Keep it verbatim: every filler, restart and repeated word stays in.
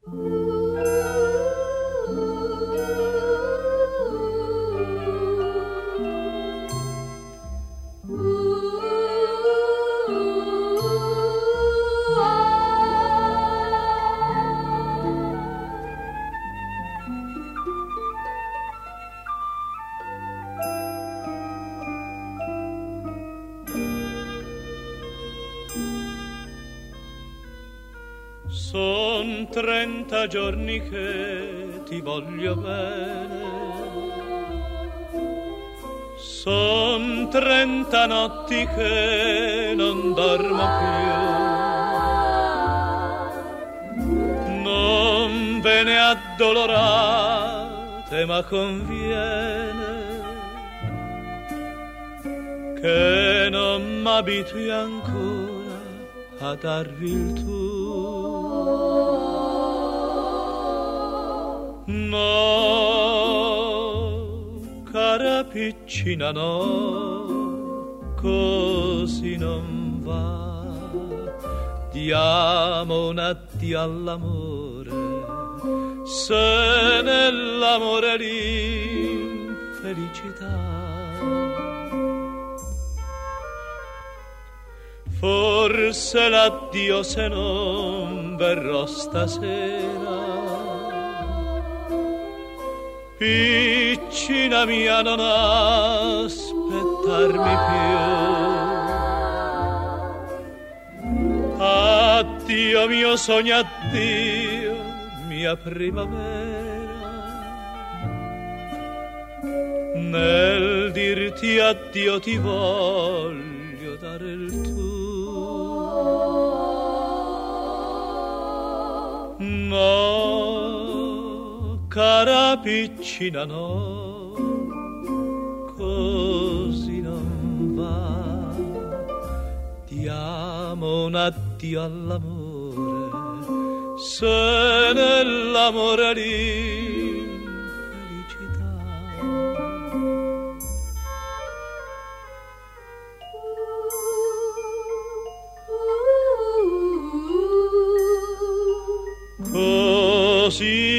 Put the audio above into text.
Son trenta giorni che ti voglio bene, son trenta notti che non dormo più, non ve ne addolorate ma conviene che non m'abitui ancora a darvi il tu. No, cara piccina, no, così non va. Diamo un addio all'amore, se nell'amore l'infelicità. Forse l'addio se non verrò stasera. Piccina mia, non aspettarmi più. Addio mio sogno, addio mia primavera. Nel dirti addio ti voglio dare il tuo. No, cara piccina, no, così non va. Diamo un addio all'amore, se nell'amore l'infelicità. Così